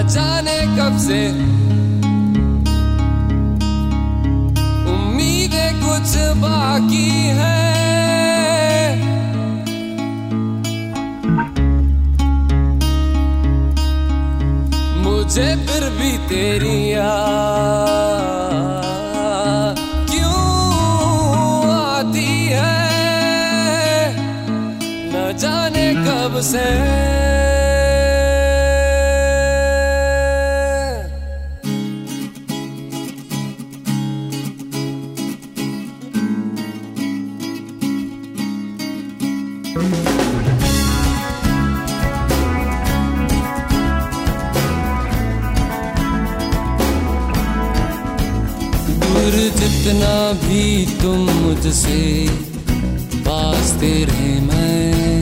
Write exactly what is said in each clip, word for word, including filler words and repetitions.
जाने कब से उम्मीदें कुछ बाकी है, मुझे फिर भी तेरी याद क्यों आती है, न जाने कब से। दूर जितना भी तुम मुझसे पास तेरे मैं,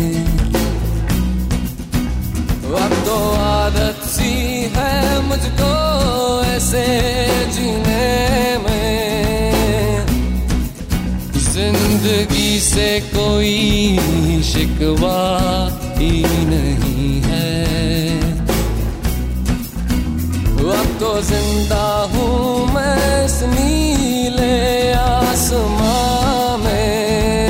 अब तो आदत सी है मुझको ऐसे जीने में, जिंदगी से कोई शिकवा ही नहीं है, अब तो जिंदा हूँ मैं इस नीले आसमां में।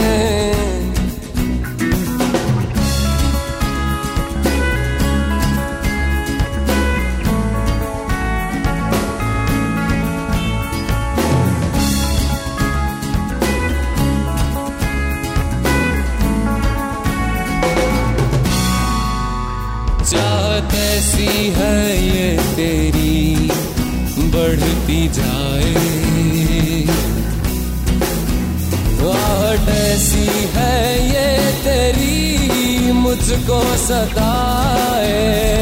चाहत ऐसी है ये तेरी बढ़ती जाए, आहट ऐसी है ये तेरी मुझको सताए,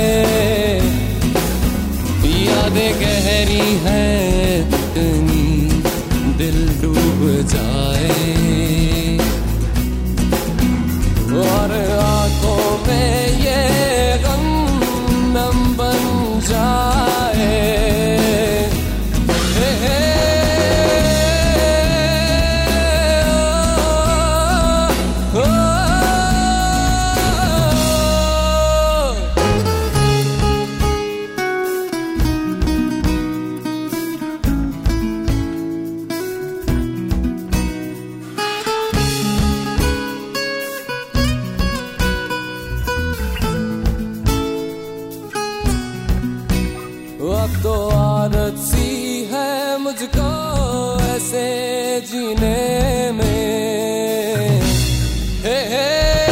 यादें गहरी हैं इतनी दिल डूब जाए, और आंखों में ये गम नम बन जाए। हे हे ओ, ओ, अब तो आदत सी है मुझको ऐसे जीने में, हे हे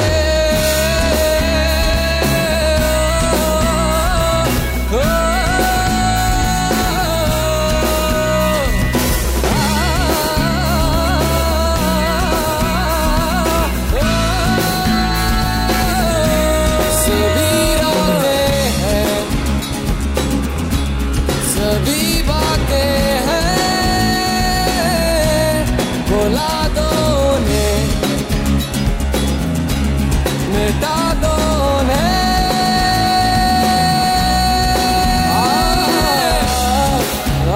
ओ, ओ, आ, सभी रातें हैं, सभी बातें हैं, भुला दो ने, मिटा दो ने, आ, आ, आ,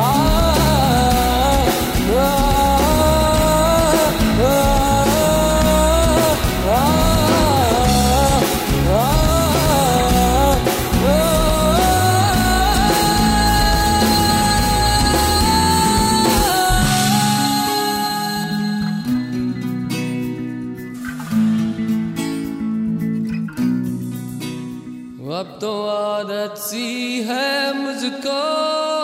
आ, आ, अब तो आदत सी है मुझको